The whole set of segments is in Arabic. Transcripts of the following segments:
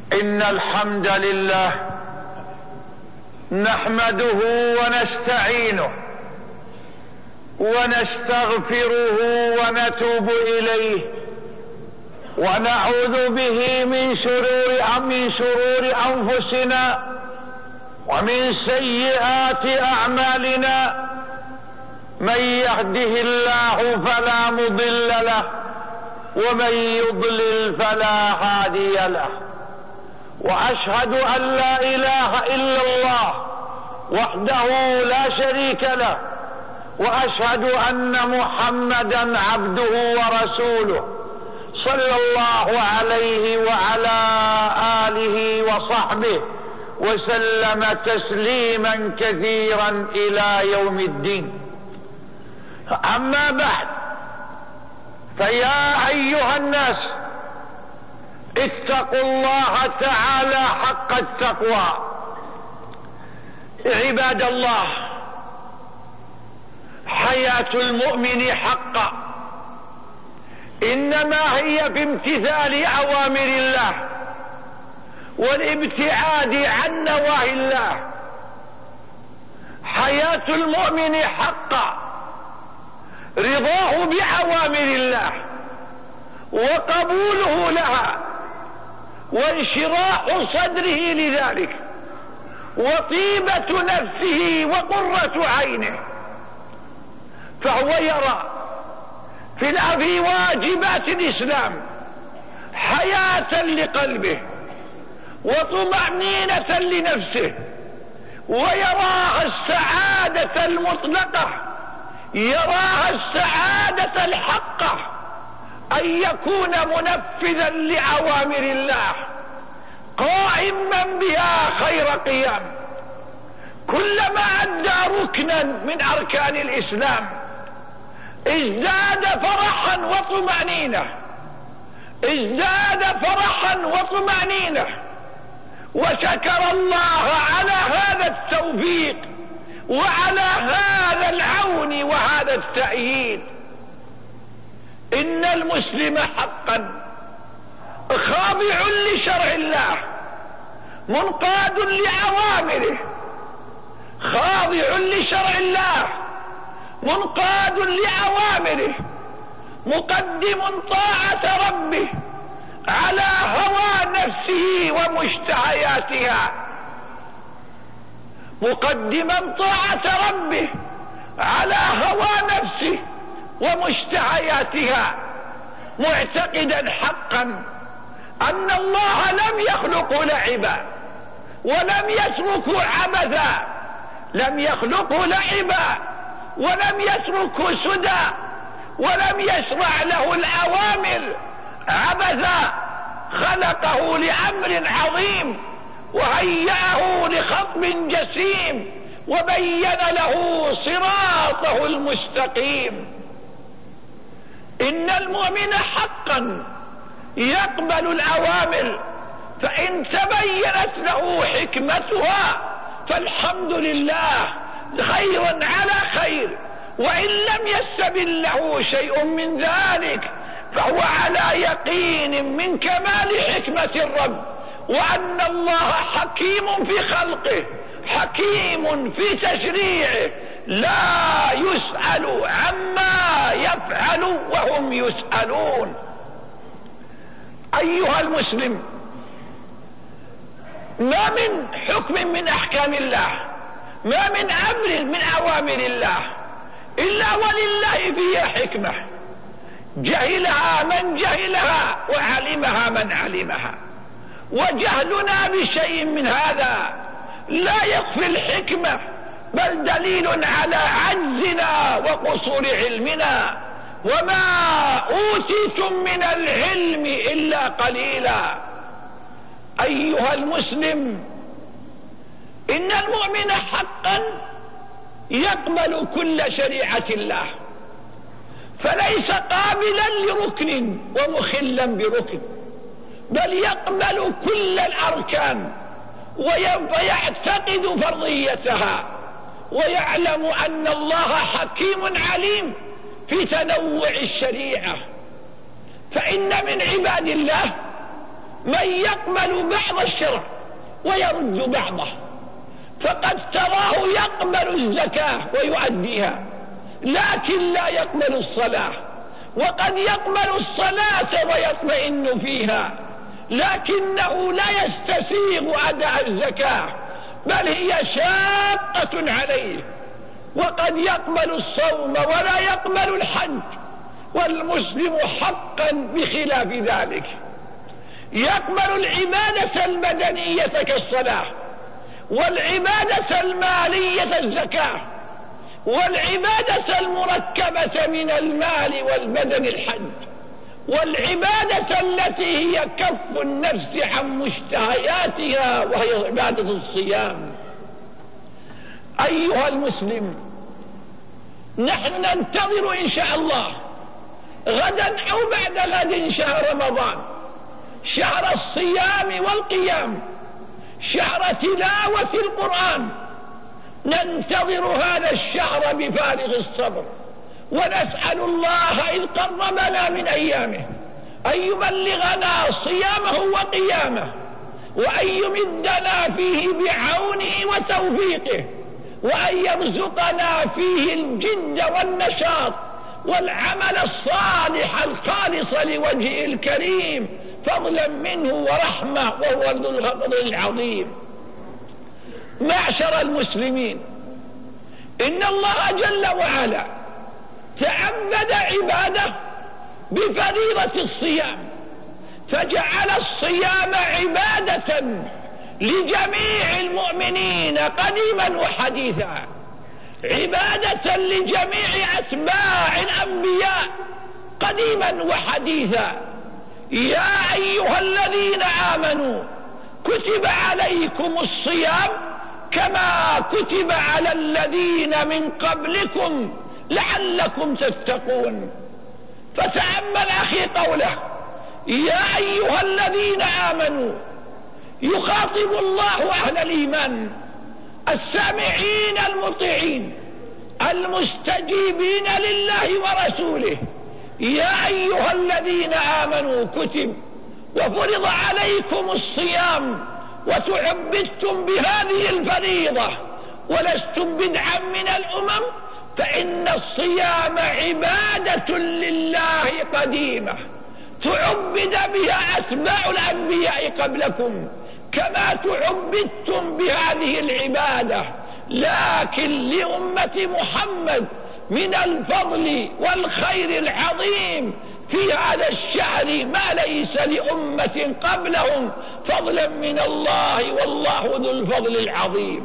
إن الحمد لله نحمده ونستعينه ونستغفره ونتوب إليه ونعوذ به من شرور أنفسنا ومن سيئات أعمالنا. من يهده الله فلا مضل له ومن يضلل فلا هادي له، وأشهد أن لا إله إلا الله وحده لا شريك له، وأشهد أن محمدا عبده ورسوله صلى الله عليه وعلى آله وصحبه وسلم تسليما كثيرا إلى يوم الدين. أما بعد، فيا أيها الناس اتقوا الله تعالى حق التقوى. عباد الله، حياة المؤمن حقا إنما هي بامتثال أوامر الله والابتعاد عن نواهي الله. حياة المؤمن حقا رضاه بأوامر الله وقبوله لها وانشراح صدره لذلك وطيبة نفسه وقرة عينه، فهو يرى في واجبات الإسلام حياة لقلبه وطمأنينة لنفسه، ويراها السعادة المطلقة، يراها السعادة الحقة أن يكون منفذا لأوامر الله قائما بها خير قيام. كلما أدى ركنا من أركان الإسلام ازداد فرحا وطمأنينة، ازداد فرحا وطمأنينة، وشكر الله على هذا التوفيق وعلى هذا العون وهذا التأييد. إن المسلم حقا خاضع لشرع الله منقاد لأوامره، خاضع لشرع الله منقاد لأوامره، مقدم طاعة ربه على هوى نفسه ومشتهياتها، مقدما طاعة ربه على هوى نفسه ومشتهياتها، معتقدا حقا أن الله لم يخلق لعبا ولم يترك عبثا، لم يخلق لعبا ولم يترك سدى، ولم يشرع له الأوامر عبثا، خلقه لأمر عظيم وهيأه لخطب جسيم وبين له صراطه المستقيم. إن المؤمن حقا يقبل الأوامر، فإن تبينت له حكمتها فالحمد لله، خيرا على خير، وإن لم يستبن له شيء من ذلك فهو على يقين من كمال حكمة الرب، وأن الله حكيم في خلقه حكيم في تشريعه، لا يسأل عما يفعل وهم يسألون. أيها المسلم، ما من حكم من أحكام الله، ما من أمر من أوامر الله إلا ولله فيها حكمة، جهلها من جهلها وعلمها من علمها، وجهلنا بشيء من هذا لا يخفي الحكمة، بل دليل على عجزنا وقصور علمنا. وما أوتيتم من العلم إلا قليلا. أيها المسلم، إن المؤمن حقا يقبل كل شريعة الله، فليس قابلا لركن ومخلا بركن، بل يقبل كل الأركان ويعتقد فرضيتها، ويعلم أن الله حكيم عليم في تنوع الشريعة. فإن من عباد الله من يقبل بعض الشرع ويرد بعضه، فقد تراه يقبل الزكاة ويؤديها لكن لا يقبل الصلاة، وقد يقبل الصلاة ويطمئن فيها لكنه لا يستسيغ أداء الزكاة بل هي شاقة عليه، وقد يقبل الصوم ولا يقبل الحج، والمسلم حقا بخلاف ذلك يقبل العبادة البدنية كالصلاة، والعبادة المالية الزكاة، والعبادة المركبة من المال والبدن الحج، والعبادة التي هي كف النفس عن مشتهياتها وهي عبادة الصيام. أيها المسلم، نحن ننتظر إن شاء الله غدا أو بعد غد شهر رمضان، شهر الصيام والقيام، شهر تلاوة القرآن. ننتظر هذا الشهر بفارغ الصبر، ونسأل الله إذ قربنا من أيامه أن يبلغنا صيامه وقيامه، وأن يمدنا فيه بعونه وتوفيقه، وأن يرزقنا فيه الجد والنشاط والعمل الصالح الخالص لوجهه الكريم فضلا منه ورحمة، وهو ذو الفضل العظيم. معشر المسلمين، إن الله جل وعلا تعبد عباده بفريضة الصيام، فجعل الصيام عبادة لجميع المؤمنين قديما وحديثا، عبادة لجميع أتباع الأنبياء قديما وحديثا. يا أيها الذين آمنوا كتب عليكم الصيام كما كتب على الذين من قبلكم لعلكم تتقون. فتأمل أخي قوله يا أيها الذين آمنوا، يخاطب الله أهل الإيمان السامعين المطيعين المستجيبين لله ورسوله. يا أيها الذين آمنوا كتب وفرض عليكم الصيام وتعبدتم بهذه الفريضة ولستم بدعا من الأمم، فإن الصيام عبادة لله قديمة تعبد بها أتباع الأنبياء قبلكم كما تعبدتم بهذه العبادة، لكن لأمة محمد من الفضل والخير العظيم في هذا الشهر ما ليس لأمة قبلهم فضلا من الله، والله ذو الفضل العظيم.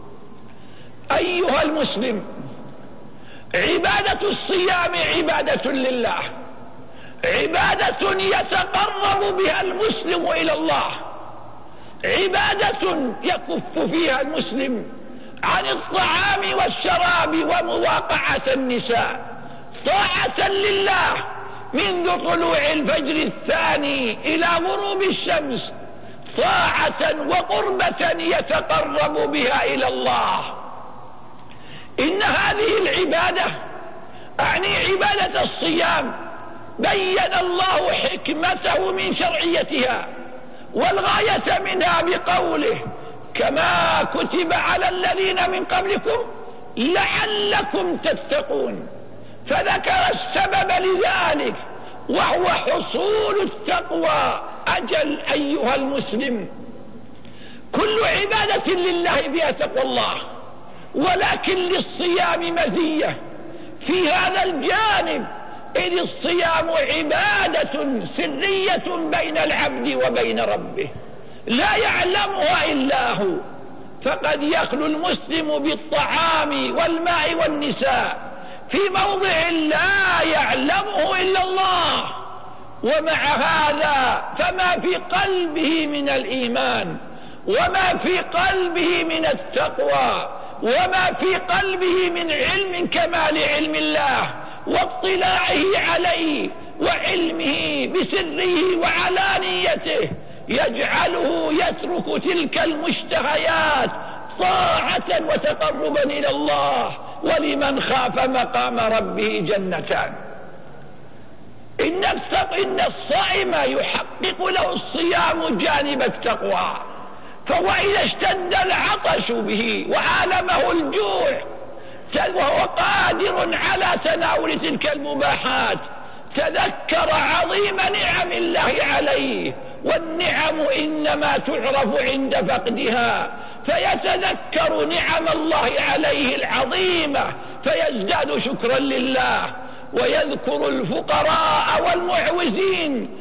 أيها المسلم، عبادة الصيام عبادة لله، عبادة يتقرب بها المسلم إلى الله، عبادة يكف فيها المسلم عن الطعام والشراب ومواقعة النساء، طاعة لله منذ طلوع الفجر الثاني إلى غروب الشمس، طاعة وقربة يتقرب بها إلى الله. إن هذه العبادة أعني عبادة الصيام بين الله حكمته من شرعيتها والغاية منها بقوله كما كتب على الذين من قبلكم لعلكم تتقون، فذكر السبب لذلك وهو حصول التقوى. أجل أيها المسلم، كل عبادة لله بها تقوى الله، ولكن للصيام مزية في هذا الجانب، إذ الصيام عبادة سرية بين العبد وبين ربه لا يعلمها إلا هو، فقد يخلو المسلم بالطعام والماء والنساء في موضع لا يعلمه إلا الله، ومع هذا فما في قلبه من الإيمان وما في قلبه من التقوى وما في قلبه من علم كمال علم الله واطلاعه عليه وعلمه بسره وعلانيته يجعله يترك تلك المشتهيات طاعة وتقربا إلى الله. ولمن خاف مقام ربه جنتان. إن الصائم يحقق له الصيام جانب التقوى، فهو إذا اشتد العطش به وعالمه الجوع وهو قادر على تناول تلك المباحات تذكر عظيم نعم الله عليه، والنعم إنما تعرف عند فقدها، فيتذكر نعم الله عليه العظيمة فيزداد شكرا لله، ويذكر الفقراء والمعوزين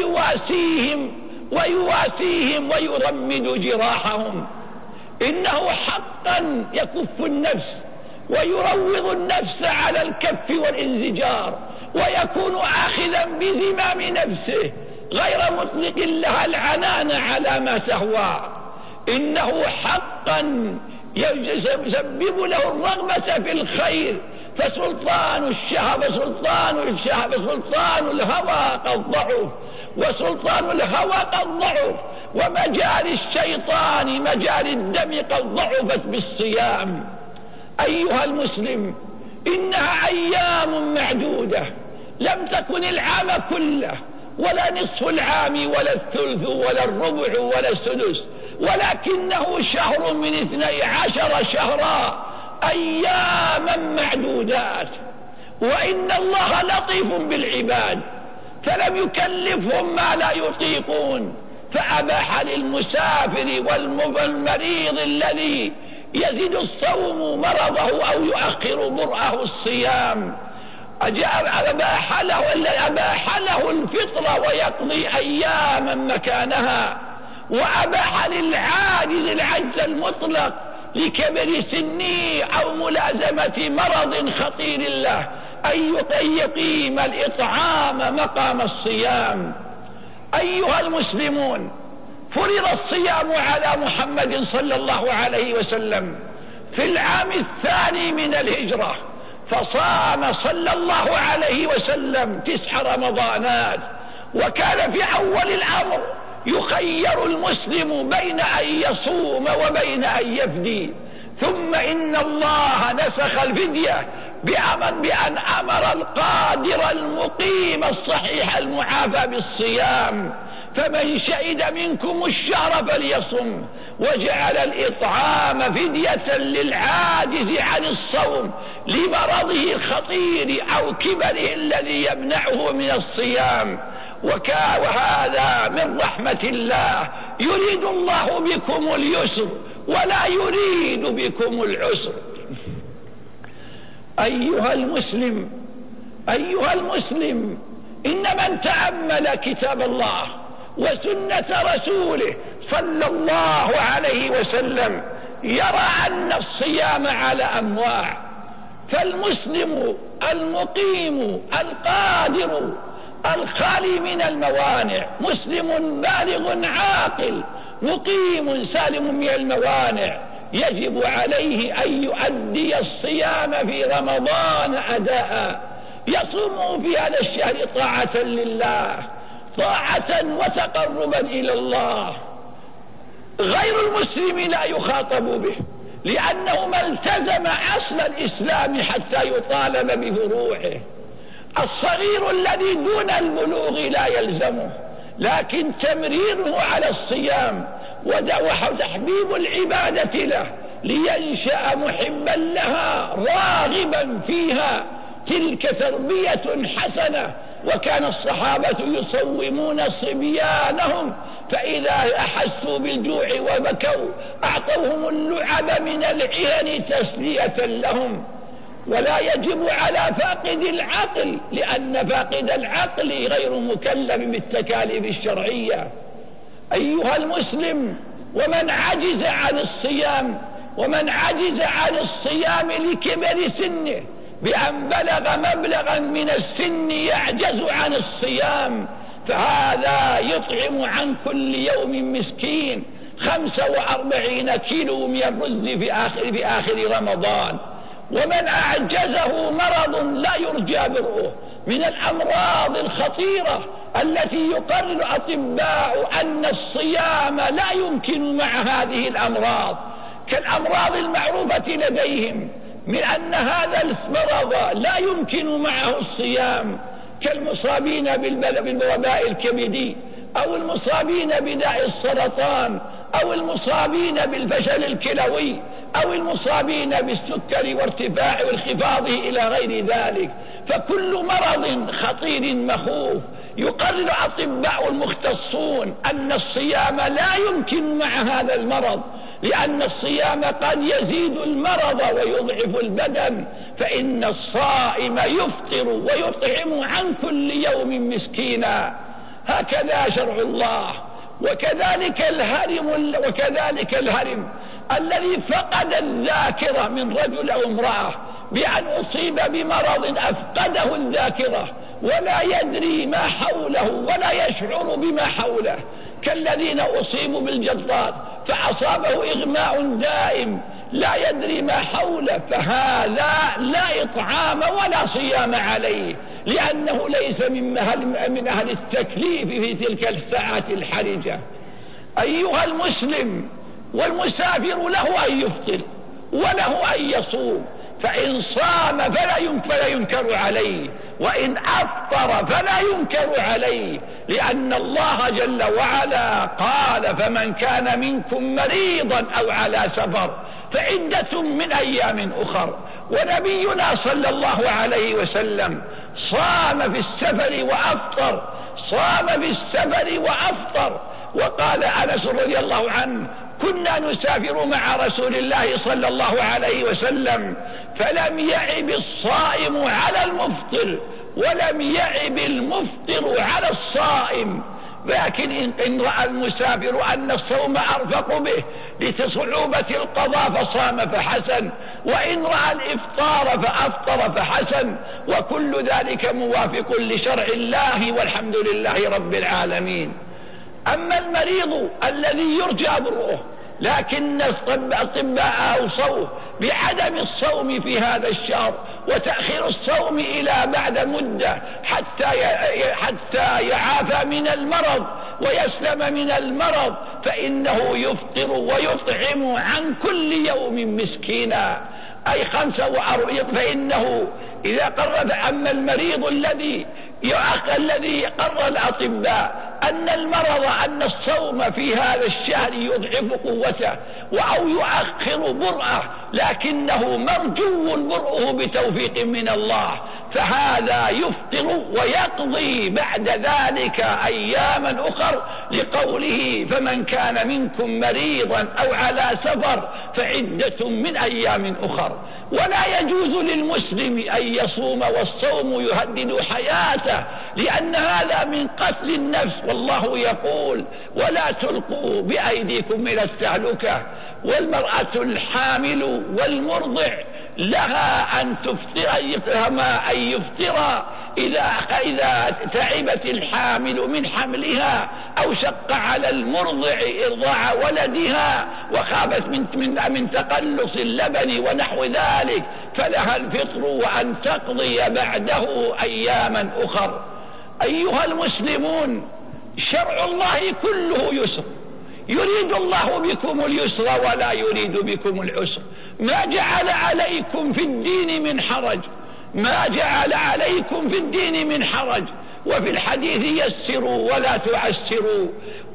فيواسيهم ويرمد جراحهم. إنه حقا يكف النفس ويروض النفس على الكف والانزجار، ويكون آخذا بزمام نفسه غير مطلق لها العنان على ما تهوى. إنه حقا يسبب له الرغبة في الخير، فسلطان الهوى قد ضعف، وسلطان الهوى قد ضعف، ومجال الشيطان مجال الدم قد ضعفت بالصيام. أيها المسلم، إنها أيام معدودة، لم تكن العام كله ولا نصف العام ولا الثلث ولا الربع ولا السدس، ولكنه شهر من 12 شهرا، أياما معدودات. وإن الله لطيف بالعباد فلم يكلفهم ما لا يطيقون، فأباح للمسافر والمريض الذي يزيد الصوم مرضه أو يؤخر برأه الصيام، أباح له الفطر ويقضي أياما مكانها، وأباح للعاجز العجز المطلق لكبر سنه أو ملازمة مرض خطير له أن يقيم الإطعام مقام الصيام. أيها المسلمون، فرض الصيام على محمد صلى الله عليه وسلم في العام 2 من الهجرة، فصام صلى الله عليه وسلم 9 رمضانات، وكان في أول الأمر يخير المسلم بين أن يصوم وبين أن يفدي، ثم إن الله نسخ الفدية بأن أمر القادر المقيم الصحيح المعافى بالصيام، فمن شهد منكم الشهر فليصم، وجعل الإطعام فدية للعاجز عن الصوم لمرضه الخطير أو كبره الذي يمنعه من الصيام. وهذا من رحمة الله، يريد الله بكم اليسر ولا يريد بكم العسر. أيها المسلم، إن من تأمل كتاب الله وسنة رسوله صلى الله عليه وسلم يرى أن الصيام على أنواع، فالمسلم المقيم القادر الخالي من الموانع، مسلم بالغ عاقل مقيم سالم من الموانع، يجب عليه أن يؤدي الصيام في رمضان أداء، يصوم في هذا الشهر طاعة لله، طاعة وتقربا إلى الله. غير المسلم لا يخاطب به، لأنه ما التزم أصل الإسلام حتى يطالب بفروعه. الصغير الذي دون البلوغ لا يلزمه، لكن تمريره على الصيام وتحبيب العبادة له لينشأ محبا لها راغبا فيها، تلك تربية حسنة. وكان الصحابة يصومون صبيانهم فإذا أحسوا بالجوع وبكوا أعطوهم اللعب من العين تسلية لهم. ولا يجب على فاقد العقل، لأن فاقد العقل غير مكلف بالتكاليف الشرعية. أيها المسلم، ومن عجز عن الصيام لكبر سنه بأن بلغ مبلغا من السن يعجز عن الصيام، فهذا يطعم عن كل يوم مسكين 45 كيلو من الرز في آخر رمضان. ومن أعجزه مرض لا يرجى برؤه من الأمراض الخطيرة التي يقرر الأطباء أن الصيام لا يمكن مع هذه الأمراض، كالأمراض المعروفة لديهم من أن هذا المرض لا يمكن معه الصيام، كالمصابين بالوباء الكبدي، أو المصابين بداء السرطان، أو المصابين بالفشل الكلوي، أو المصابين بالسكر وارتفاع وانخفاضه إلى غير ذلك. فكل مرض خطير مخوف. يقرر أطباء المختصون أن الصيام لا يمكن مع هذا المرض، لأن الصيام قد يزيد المرض ويضعف البدن، فإن الصائم يفطر ويطعم عن كل يوم مسكينا. هكذا شرع الله. وكذلك الهرم الذي فقد الذاكرة من رجل أو امرأة بأن أصيب بمرض أفقده الذاكرة ولا يدري ما حوله ولا يشعر بما حوله، كالذين أصيبوا بالجلطات فأصابه إغماء دائم لا يدري ما حوله، فهذا لا إطعام ولا صيام عليه، لأنه ليس من أهل التكليف في تلك الساعة الحرجة. أيها المسلم، والمسافر له أن يفطر وله أن يصوم، فإن صام فلا ينكر عليه، وإن أفطر فلا ينكر عليه، لأن الله جل وعلا قال: فمن كان منكم مريضا أو على سفر فعدة من أيام أخر. ونبينا صلى الله عليه وسلم صام في السفر وأفطر. وقال أنس رضي الله عنه: كنا نسافر مع رسول الله صلى الله عليه وسلم فلم يعب الصائم على المفطر ولم يعب المفطر على الصائم. لكن إن رأى المسافر أن الصوم أرفق به لصعوبة القضاء فصام فحسن، وإن رأى الإفطار فأفطر فحسن، وكل ذلك موافق لشرع الله، والحمد لله رب العالمين. أما المريض الذي يرجى برؤه لكن الأطباء أوصوه بعدم الصوم في هذا الشهر وتأخير الصوم إلى بعد مدة حتى يعافى من المرض ويسلم من المرض، فإنه يفطر ويطعم عن كل يوم مسكينا، أي 45. فإنه إذا قرر. أما المريض الذي قرر الأطباء أن الصوم في هذا الشهر يضعف قوته أو يؤخر برأه، لكنه مرجو برؤه بتوفيق من الله، فهذا يفطر ويقضي بعد ذلك أياما أخر، لقوله: فمن كان منكم مريضا أو على سفر فعدة من أيام أخر. ولا يجوز للمسلم أن يصوم والصوم يهدد حياته، لأن هذا من قتل النفس، والله يقول: ولا تلقوا بأيديكم إلى التهلكة. والمرأة الحامل والمرضع لها أن يفطر إذا تعبت الحامل من حملها أو شق على المرضع إرضاع ولدها وخافت من تقلص اللبن ونحو ذلك، فلها الفطر وأن تقضي بعده أياما أخر. أيها المسلمون، شرع الله كله يسر، يريد الله بكم اليسر ولا يريد بكم العسر، ما جعل عليكم في الدين من حرج. وفي الحديث: يسروا ولا تعسروا،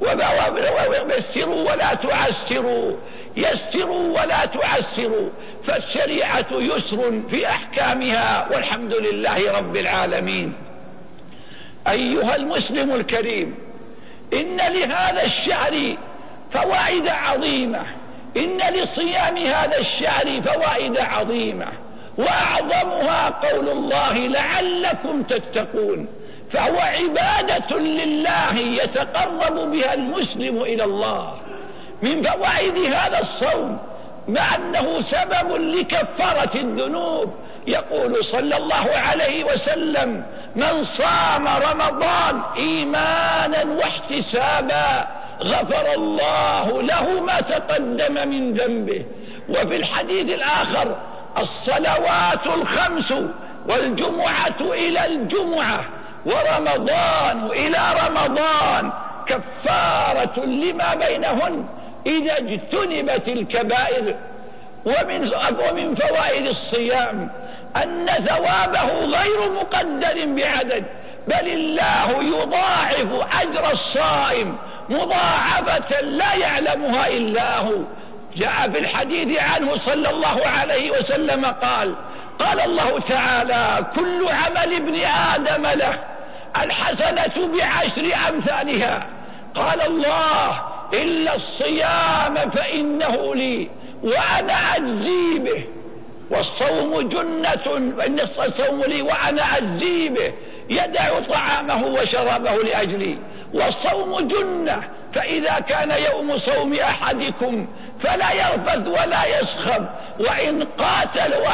يسروا ولا تعسروا. فالشريعة يسر في أحكامها، والحمد لله رب العالمين. أيها المسلم الكريم، إن لهذا الشهر فوائد عظيمة، إن لصيام هذا الشهر فوائد عظيمة، وأعظمها قول الله: لعلكم تتقون. فهو عبادة لله يتقرب بها المسلم إلى الله. من فوائد هذا الصوم مع أنه سبب لكفارة الذنوب، يقول صلى الله عليه وسلم: من صام رمضان إيمانا واحتسابا غفر الله له ما تقدم من ذنبه. وفي الحديث الآخر: الصلوات الخمس والجمعة إلى الجمعة ورمضان إلى رمضان كفارة لما بينهن إذا اجتنبت الكبائر. ومن فوائد الصيام أن ثوابه غير مقدر بعدد، بل الله يضاعف أجر الصائم مضاعفة لا يعلمها إلا هو. جاء في الحديث عنه صلى الله عليه وسلم قال الله تعالى: كل عمل ابن آدم له، الحسنة ب10 أمثالها. قال الله: إلا الصيام فإنه لي وأنا أجزي به، والصوم جنة، فإن الصوم لي وأنا أجزي به، يدع طعامه وشرابه لأجلي. والصوم جنة، فإذا كان يوم صوم أحدكم فلا يرفث ولا يسخب، وإن قاتله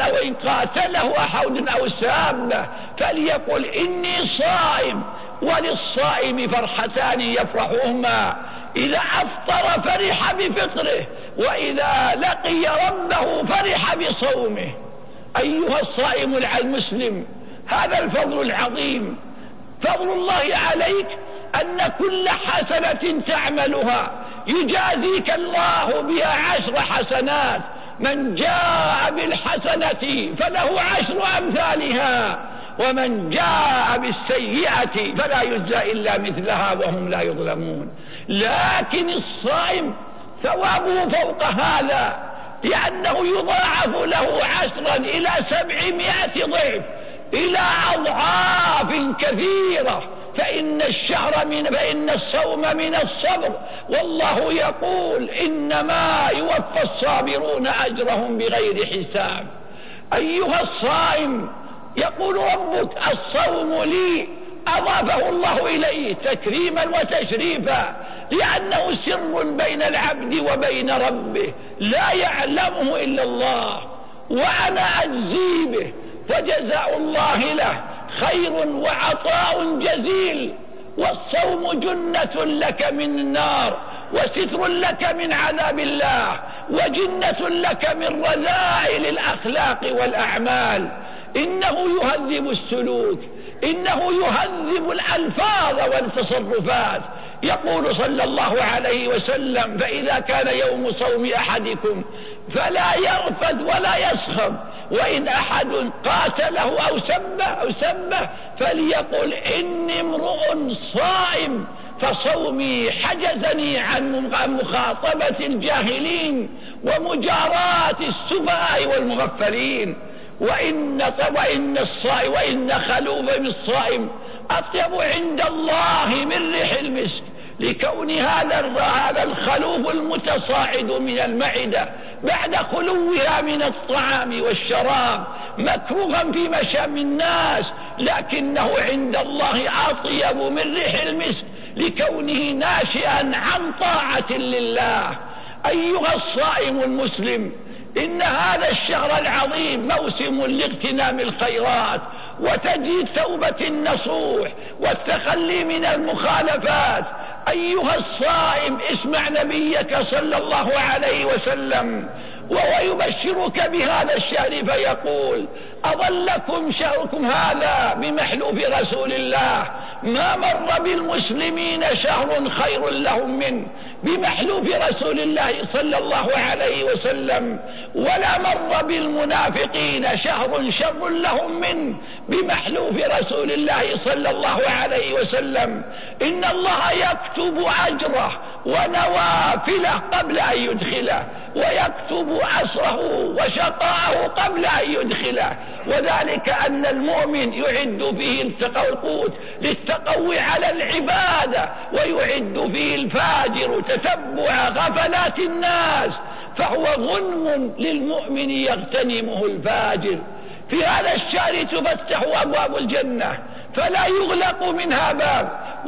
أحد أو سابه فليقل إني صائم. وللصائم فرحتان يفرحهما: إذا أفطر فرح بفطره، وإذا لقي ربه فرح بصومه. أيها الصائم المسلم، هذا الفضل العظيم، فضل الله عليك أن كل حسنة تعملها يجازيك الله بها 10 حسنات. من جاء بالحسنة فله 10 أمثالها، ومن جاء بالسيئة فلا يجزى إلا مثلها وهم لا يظلمون. لكن الصائم ثوابه فوق هذا، لأنه يضاعف له 10 إلى 700 ضعف، إلى أضعاف كثيرة. فإن الصوم من الصبر، والله يقول: إنما يوفى الصابرون أجرهم بغير حساب. أيها الصائم، يقول ربك: الصوم لي، أضافه الله إليه تكريما وتشريفا، لأنه سر بين العبد وبين ربه لا يعلمه إلا الله، وأنا أجزي به، فجزاء الله له خير وعطاء جزيل. والصوم جنة لك من النار، وستر لك من عذاب الله، وجنة لك من رذائل الأخلاق والأعمال. إنه يهذب السلوك، إنه يهذب الألفاظ والتصرفات. يقول صلى الله عليه وسلم: فإذا كان يوم صوم أحدكم فلا يرفث ولا يسخب، وإن أحد قاتله أو سبه فليقل: إني امرؤ صائم، فصومي حجزني عن مخاطبة الجاهلين ومجاراة السفهاء والمغفلين. وإن خلوف الصائم أطيب عند الله من ريح المسك، لكون هذا الخلوف المتصاعد من المعدة بعد خلوها من الطعام والشراب مكروها في مشام الناس، لكنه عند الله أطيب من ريح المسك، لكونه ناشئا عن طاعة لله. أيها الصائم المسلم، إن هذا الشهر العظيم موسم لاغتنام الخيرات وتجديد توبة النصوح والتخلي من المخالفات. أيها الصائم، اسمع نبيك صلى الله عليه وسلم وهو يبشرك بهذا الشهر فيقول: أظلكم شهركم هذا بمحلوف رسول الله، ما مر بالمسلمين شهر خير لهم منه بمحلوف رسول الله صلى الله عليه وسلم، ولا مر بالمنافقين شهر شر لهم منه بمحلوف رسول الله صلى الله عليه وسلم. إن الله يكتب أجره ونوافله قبل أن يدخله، ويكتب عسره وشقاءه قبل أن يدخله، وذلك أن المؤمن يعد فيه القوت للتقوي على العبادة، ويعد فيه الفاجر تتبع غفلات الناس، فهو غنم للمؤمن يغتنمه الفاجر. في هذا الشهر تفتح أبواب الجنة فلا يغلق منها باب،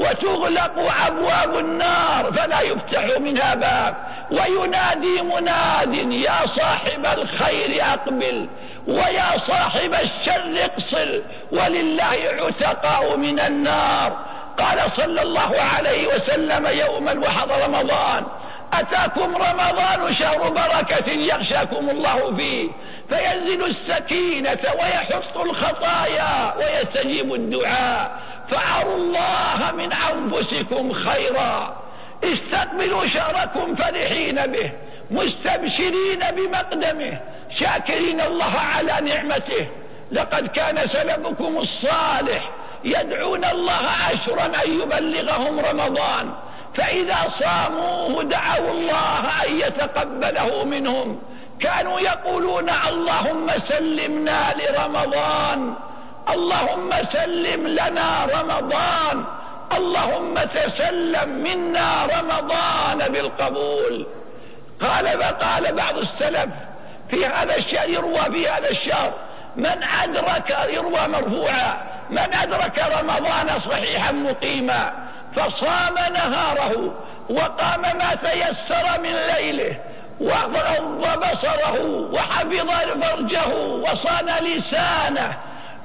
وتغلق أبواب النار فلا يفتح منها باب، وينادي مناد: يا صاحب الخير أقبل، ويا صاحب الشر اقصر، ولله عتقاء من النار. قال صلى الله عليه وسلم يوما وحضر رمضان: أتاكم رمضان شهر بركة يغشاكم الله فيه، فينزل السكينة ويحط الخطايا ويستجيب الدعاء، فأروا الله من أنفسكم خيرا. استقبلوا شهركم فرحين به، مستبشرين بمقدمه، شاكرين الله على نعمته. لقد كان سلفكم الصالح يدعون الله أشرا أن يبلغهم رمضان، فإذا صاموه دعوا الله أن يتقبله منهم. كانوا يقولون اللهم سلمنا لرمضان، اللهم سلم لنا رمضان، اللهم تسلم منا رمضان بالقبول. قال بعض السلف في هذا الشهر، يروى في هذا الشهر من أدرك، يروى مرفوعا، من أدرك رمضان صحيحا مقيما فصام نهاره وقام ما تيسر من ليله وغض بصره وحفظ فرجه وصان لسانه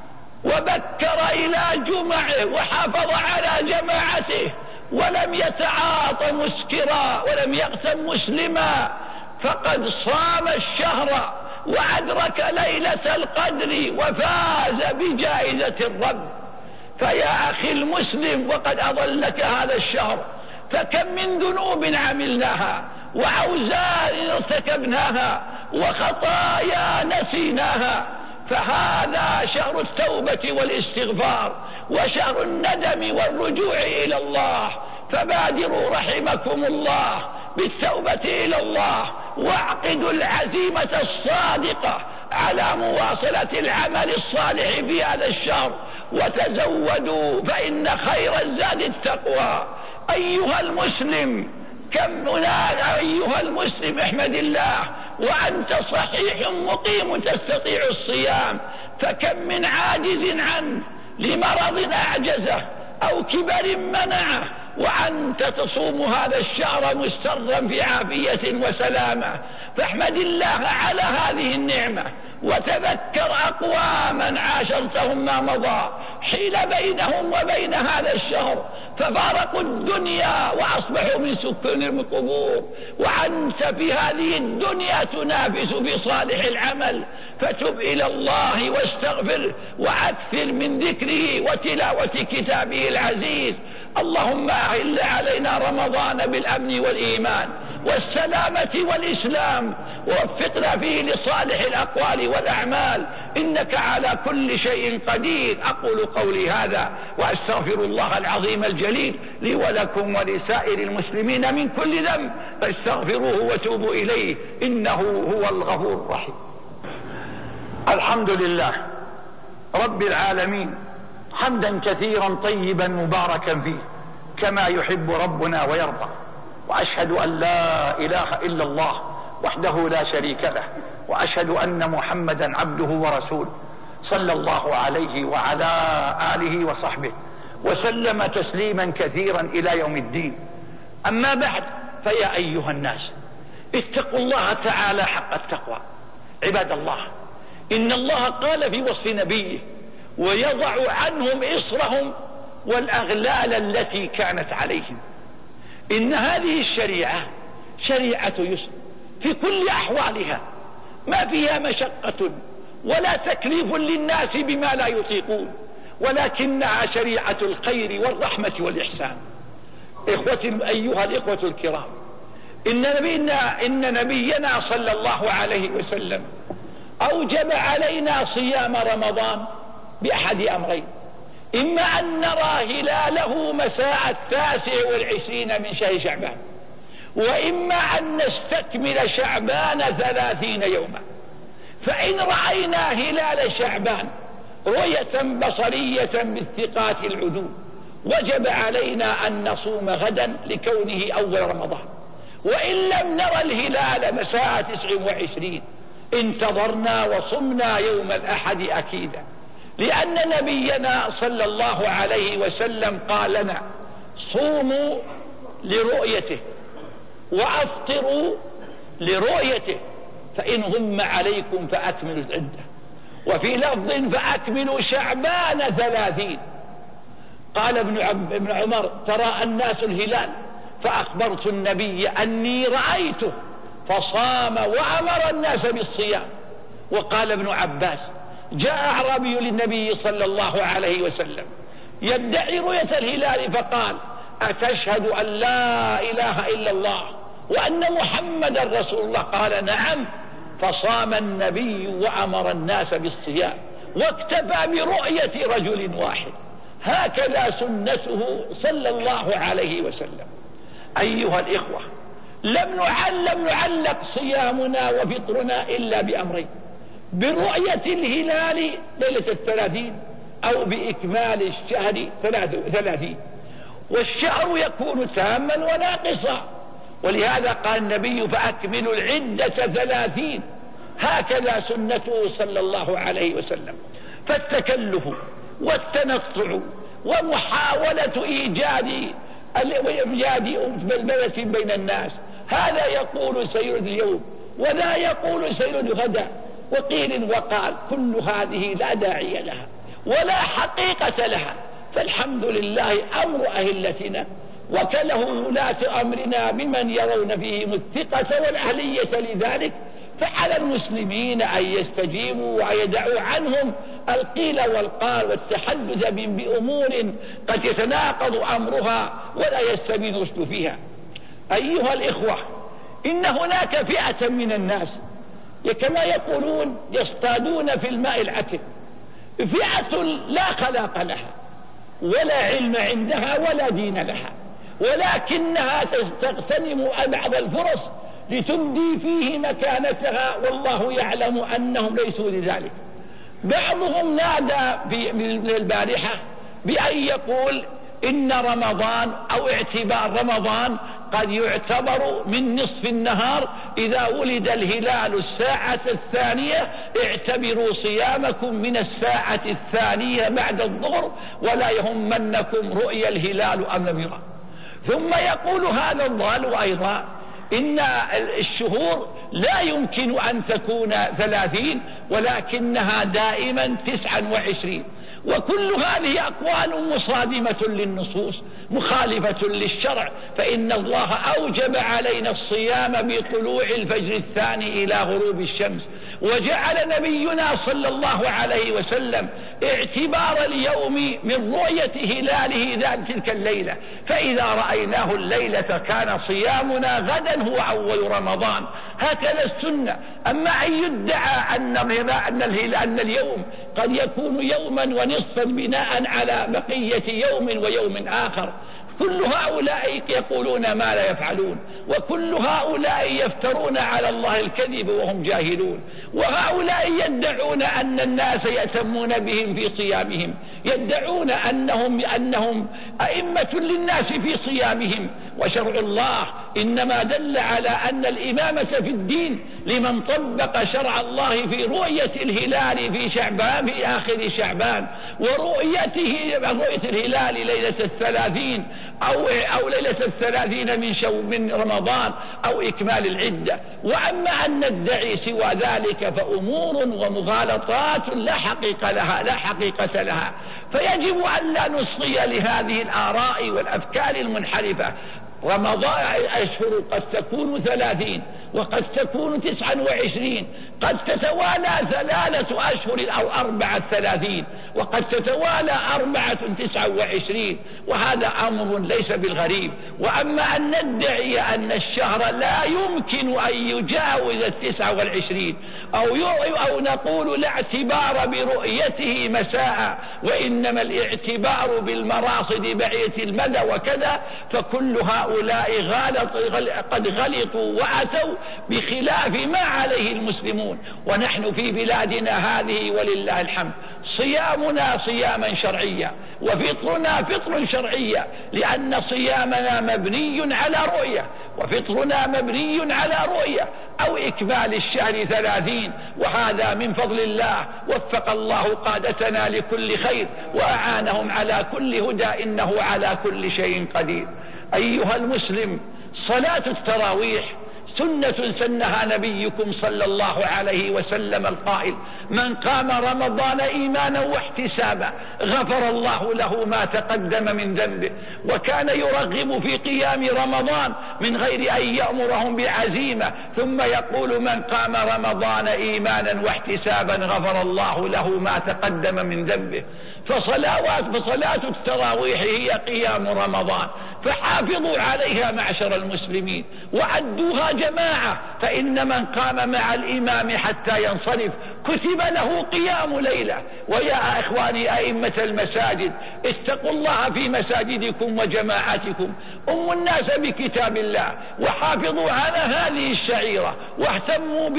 وبكر إلى جمعه وحافظ على جماعته ولم يتعاط مسكرا ولم يقتل مسلما فقد صام الشهر وأدرك ليلة القدر وفاز بجائزة الرب. فيا أخي المسلم، وقد أضلك هذا الشهر، فكم من ذنوب عملناها وأوزار ارتكبناها وخطايا نسيناها، فهذا شهر التوبة والاستغفار وشهر الندم والرجوع إلى الله. فبادروا رحمكم الله بالتوبة إلى الله، واعقدوا العزيمة الصادقة على مواصلة العمل الصالح في هذا الشهر، وتزودوا فإن خير الزاد التقوى. أيها المسلم، كم هناك أيها المسلم احمد الله وأنت صحيح مقيم تستطيع الصيام، فكم من عاجز عنه لمرض أعجزه أو كبر منعه، وأنت تصوم هذا الشهر مسترا في عافية وسلامة. فاحمد الله على هذه النعمة، وتذكر أقواما عاشرتهم ما مضى حيل بينهم وبين هذا الشهر ففارقوا الدنيا وأصبحوا من سكان القبور، وأنت في هذه الدنيا تنافس في صالح العمل. فتب إلى الله واستغفر وأكثر من ذكره وتلاوة كتابه العزيز. اللهم أهل علينا رمضان بالأمن والإيمان والسلامة والإسلام، ووفقنا فيه لصالح الأقوال والأعمال، إنك على كل شيء قدير. أقول قولي هذا وأستغفر الله العظيم الجليل لي ولكم ولسائر المسلمين من كل ذنب، فاستغفروه وتوبوا إليه إنه هو الغفور الرحيم. الحمد لله رب العالمين، حمدا كثيرا طيبا مباركا فيه كما يحب ربنا ويرضى. وأشهد أن لا إله إلا الله وحده لا شريك له، وأشهد أن محمدا عبده ورسوله صلى الله عليه وعلى آله وصحبه وسلم تسليما كثيرا إلى يوم الدين. أما بعد، فيا أيها الناس اتقوا الله تعالى حق التقوى. عباد الله، إن الله قال في وصف نبيه: ويضع عنهم إصرهم والأغلال التي كانت عليهم. إن هذه الشريعة شريعة يسر في كل أحوالها، ما فيها مشقة ولا تكليف للناس بما لا يطيقون، ولكنها شريعة الخير والرحمة والإحسان. أيها الإخوة الكرام، إن نبينا صلى الله عليه وسلم أوجب علينا صيام رمضان بأحد أمرين: إما أن نرى هلاله مساء 29 من شهر شعبان، وإما أن نستكمل شعبان 30 يوما. فإن رأينا هلال شعبان رؤية بصرية بالثقات العدول وجب علينا أن نصوم غدا لكونه أول رمضان، وإن لم نرى الهلال مساء 29 انتظرنا وصمنا يوم الأحد أكيدا، لأن نبينا صلى الله عليه وسلم قال لنا: صوموا لرؤيته وأفطروا لرؤيته، فإن غم عليكم فأكملوا العدة. وفي لفظ: فأكملوا شعبان 30. قال ابن عمر: ترى الناس الهلال فأخبرت النبي أني رأيته فصام وأمر الناس بالصيام. وقال ابن عباس: جاء أعرابي للنبي صلى الله عليه وسلم يدعي رؤية الهلال فقال: أتشهد أن لا إله إلا الله وأن محمدا رسول الله؟ قال: نعم. فصام النبي وأمر الناس بالصيام، واكتفى برؤية رجل واحد. هكذا سنته صلى الله عليه وسلم. أيها الإخوة، لم نعلق صيامنا وفطرنا إلا بأمرين: برؤية الهلال ليلة 30 أو بإكمال الشهر 30، والشهر يكون تاما وناقصا، ولهذا قال النبي: فأكملوا العدة 30. هكذا سنته صلى الله عليه وسلم. فالتكلف والتنطع ومحاولة إيجاد بلبلة بين الناس، هذا يقول سيرد اليوم ولا يقول سيرد غدا، وقيل وقال، كل هذه لا داعي لها ولا حقيقة لها. فالحمد لله أمر أهلتنا وكله ولاة أمرنا بمن يرون فيهم الثقة والأهلية لذلك، فعلى المسلمين أن يستجيبوا ويدعوا عنهم القيل والقال والتحدث بأمور قد يتناقض أمرها ولا يستبين الرشد فيها. أيها الإخوة، إن هناك فئة من الناس كما يقولون يصطادون في الماء العكر، فئة لا خلاق لها ولا علم عندها ولا دين لها، ولكنها تغتنم بعض الفرص لتبدي فيه مكانتها، والله يعلم أنهم ليسوا لذلك. بعضهم نادى من البارحة بأن يقول إن رمضان أو اعتبار رمضان قد يعتبر من نصف النهار، إذا ولد الهلال الساعة 2 اعتبروا صيامكم من الساعة 2 بعد الظهر، ولا يهمنكم رؤيا الهلال أم لم يرى. ثم يقول هذا الضال أيضا إن الشهور لا يمكن أن تكون 30 ولكنها دائما 29، وكل هذه أقوال مصادمة للنصوص مخالفة للشرع، فإن الله أوجب علينا الصيام بطلوع الفجر الثاني إلى غروب الشمس، وجعل نبينا صلى الله عليه وسلم اعتبار اليوم من رؤية هلاله تلك الليلة، فإذا رأيناه الليلة كان صيامنا غدا هو أول رمضان، هكذا السنة. أما أن يدعى أن اليوم قد يكون يوما ونصفا بناء على بقية يوم ويوم آخر، كل هؤلاء يقولون ما لا يفعلون، وكل هؤلاء يفترون على الله الكذب وهم جاهلون، وهؤلاء يدعون أن الناس يأتمون بهم في صيامهم، يدعون أنهم أئمة للناس في صيامهم، وشرع الله إنما دل على أن الإمامة في الدين لمن طبق شرع الله في رؤية الهلال في شعبان في آخر شعبان، ورؤية الهلال ليلة 30 أو ليلة 30 من رمضان أو إكمال العدة. وأما أن ندعي سوى ذلك فأمور ومغالطات لا حقيقة لها، فيجب أن لا نصغي لهذه الآراء والأفكار المنحرفة. رمضان أشهر قد تكون 30 وقد تكون 29، قد تتوالى 3 أشهر أو 34 وقد تتوالى 29، وهذا أمر ليس بالغريب. وأما أن ندعي أن الشهر لا يمكن أن يجاوز 29 أو نقول لا اعتبار برؤيته مساء وإنما الاعتبار بالمراصد بعيدة المدى وكذا، فكل هؤلاء قد غلطوا وأتوا بخلاف ما عليه المسلمون. ونحن في بلادنا هذه ولله الحمد صيامنا صياما شرعيا وفطرنا فطر شرعيا، لأن صيامنا مبني على رؤية وفطرنا مبني على رؤية أو إكمال الشهر 30، وهذا من فضل الله. وفق الله قادتنا لكل خير وأعانهم على كل هدى، إنه على كل شيء قدير. أيها المسلم، صلاة التراويح سنة سنها نبيكم صلى الله عليه وسلم القائل: من قام رمضان إيمانا واحتسابا غفر الله له ما تقدم من ذنبه. وكان يرغب في قيام رمضان من غير أن يأمرهم بعزيمة، ثم يقول: من قام رمضان إيمانا واحتسابا غفر الله له ما تقدم من ذنبه. فصلاة التراويح هي قيام رمضان، فحافظوا عليها معشر المسلمين وعدوها جماعة، فإن من قام مع الإمام حتى ينصرف كتب له قيام ليلة. ويا إخواني أئمة المساجد، اتقوا الله في مساجدكم وجماعاتكم، أموا الناس بكتاب الله، وحافظوا على هذه الشعيرة، واهتموا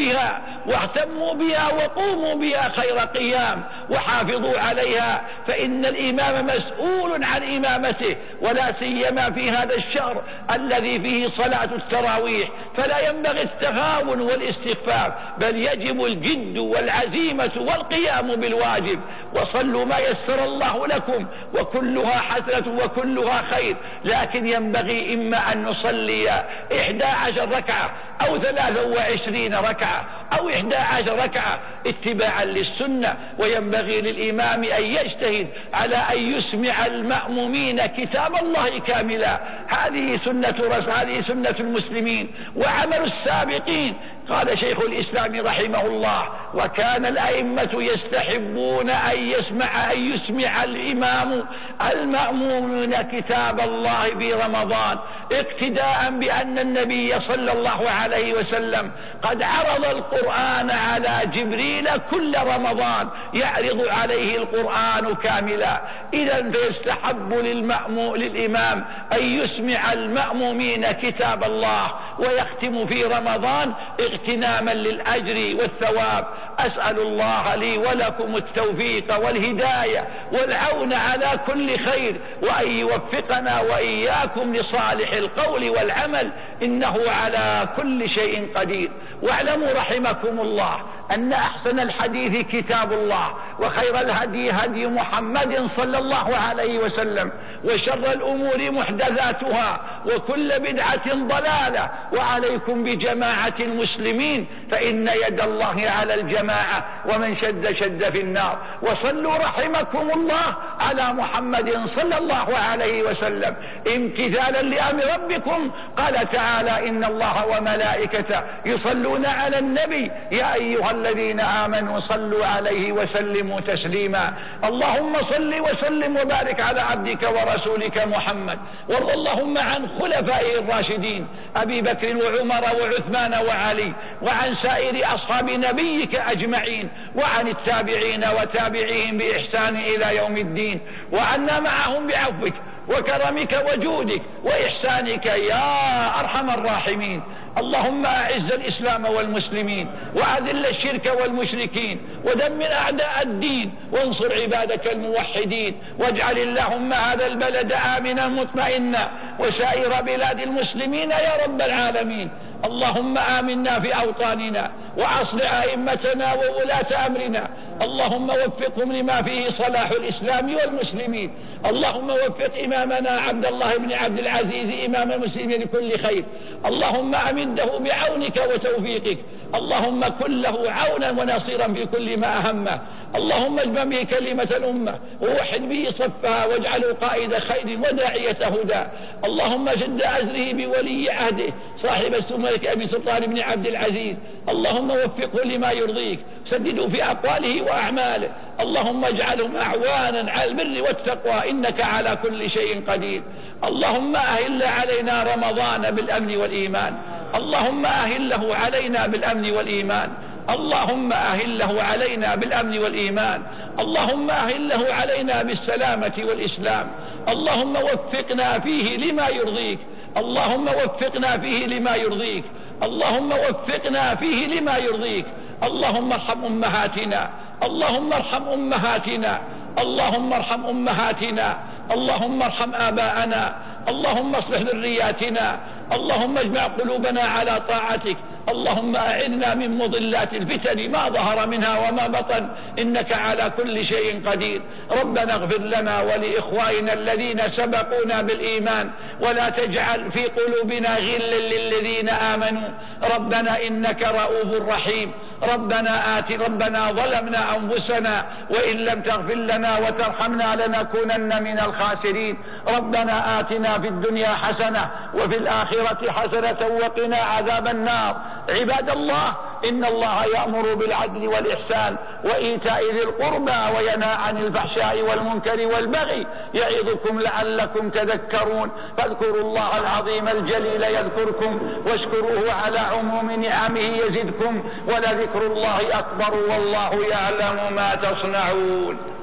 بها وقوموا بها خير قيام، وحافظوا عليها، فإن الإمام مسؤول عن إمامته، ولا سيما في هذا الشهر الذي فيه صلاة التراويح، فلا ينبغي التهاون والاستخفاف، بل يجب الجد والعزيمة والقيام بالواجب. وصلوا ما يسر الله لكم، وكلها حسنة وكلها خير، لكن ينبغي إما أن نصلي 11 ركعة أو 23 ركعة أو 11 ركعة اتباعا للسنة، وينبغي للإمام أن يجتهد على أن يسمع المأمومين كتاب الله كاملا. هذه سنة المسلمين وعمل السابقين. قال شيخ الإسلام رحمه الله: وكان الأئمة يستحبون أن يسمع الإمام المأمومين كتاب الله في رمضان، اقتداء بأن النبي صلى الله عليه وسلم قد عرض القرآن على جبريل كل رمضان، يعرض عليه القرآن كاملا. إذن فيستحب للإمام أن يسمع المأمومين كتاب الله، ويختم في رمضان اغتناما للأجر والثواب. أسأل الله لي ولكم التوفيق والهداية والعون على كل خير، وأن يوفقنا وإياكم لصالح القول والعمل، إنه على كل شيء قدير. واعلموا رحمكم الله أن أحسن الحديث كتاب الله، وخير الهدي هدي محمد صلى الله عليه وسلم، وشر الأمور محدثاتها، وكل بدعة ضلالة. وعليكم بجماعة المسلمين، فإن يد الله على الجماعة، ومن شد في النار. وصلوا رحمكم الله على محمد صلى الله عليه وسلم امتثالا لأمر ربكم. قال تعالى: إن الله وملائكته يصلون على النبي يا أيها الذين آمنوا صلوا عليه وسلموا تسليما. اللهم صل وسلم وبارك على عبدك ورسولك محمد. وارض اللهم عن خلفائه الراشدين أبي بكر وعمر وعثمان وعلي، وعن سائر أصحاب نبيك أجمعين، وعن التابعين وتابعيهم بإحسان إلى يوم الدين، وعنا معهم بعفوك وكرمك وجودك وإحسانك يا أرحم الراحمين. اللهم أعز الإسلام والمسلمين، وأذل الشرك والمشركين، ودمر أعداء الدين، وانصر عبادك الموحدين. واجعل اللهم هذا البلد آمنا مطمئنا، وسائر بلاد المسلمين يا رب العالمين. اللهم آمنا في أوطاننا، وأصلح أئمتنا وولاة أمرنا. اللهم وفقهم لما فيه صلاح الإسلام والمسلمين. اللهم وفق إمامنا عبد الله بن عبد العزيز إمام المسلمين لكل خير. اللهم أمده بعونك وتوفيقك. اللهم كن له عونا ونصيرا في كل ما أهمه. اللهم اجمع به كلمة الأمة، ووحد به صفها، واجعله قائد خير وداعية هدى. اللهم شد أزره بولي عهده صاحب السمو أبي سلطان بن عبد العزيز. اللهم وفقه لما يرضيك، سدده في أقواله وأعماله. اللهم اجعلهم أعوانا على البر والتقوى، إنك على كل شيء قدير. اللهم أهل علينا رمضان بالأمن والإيمان. اللهم أهله علينا بالأمن والإيمان. اللهم أهله علينا بالأمن والإيمان. اللهم أهله علينا بالسلامة والإسلام. اللهم وفقنا فيه لما يرضيك. اللهم وفقنا فيه لما يرضيك. اللهم وفقنا فيه لما يرضيك. اللهم ارحم أمهاتنا. اللهم ارحم أمهاتنا. اللهم ارحم أمهاتنا. اللهم ارحم آباءنا. اللهم اصلح ذرياتنا. اللهم اجمع قلوبنا على طاعتك. اللهم أعذنا من مضلات الفتن ما ظهر منها وما بطن، إنك على كل شيء قدير. ربنا اغفر لنا ولإخواننا الذين سبقونا بالإيمان، ولا تجعل في قلوبنا غلا للذين آمنوا. ربنا إنك رؤوف رحيم. ربنا ظلمنا أنفسنا، وإن لم تغفر لنا وترحمنا لنكونن من الخاسرين. ربنا آتنا في الدنيا حسنة وفي الآخرة حسنة وقنا عذاب النار. عباد الله، إن الله يأمر بالعدل والإحسان وإيتاء ذي القربى وينهى عن الفحشاء والمنكر والبغي يعظكم لعلكم تذكرون. فاذكروا الله العظيم الجليل يذكركم واشكروه على عموم نعمه يزدكم ولذكر الله أكبر والله يعلم ما تصنعون.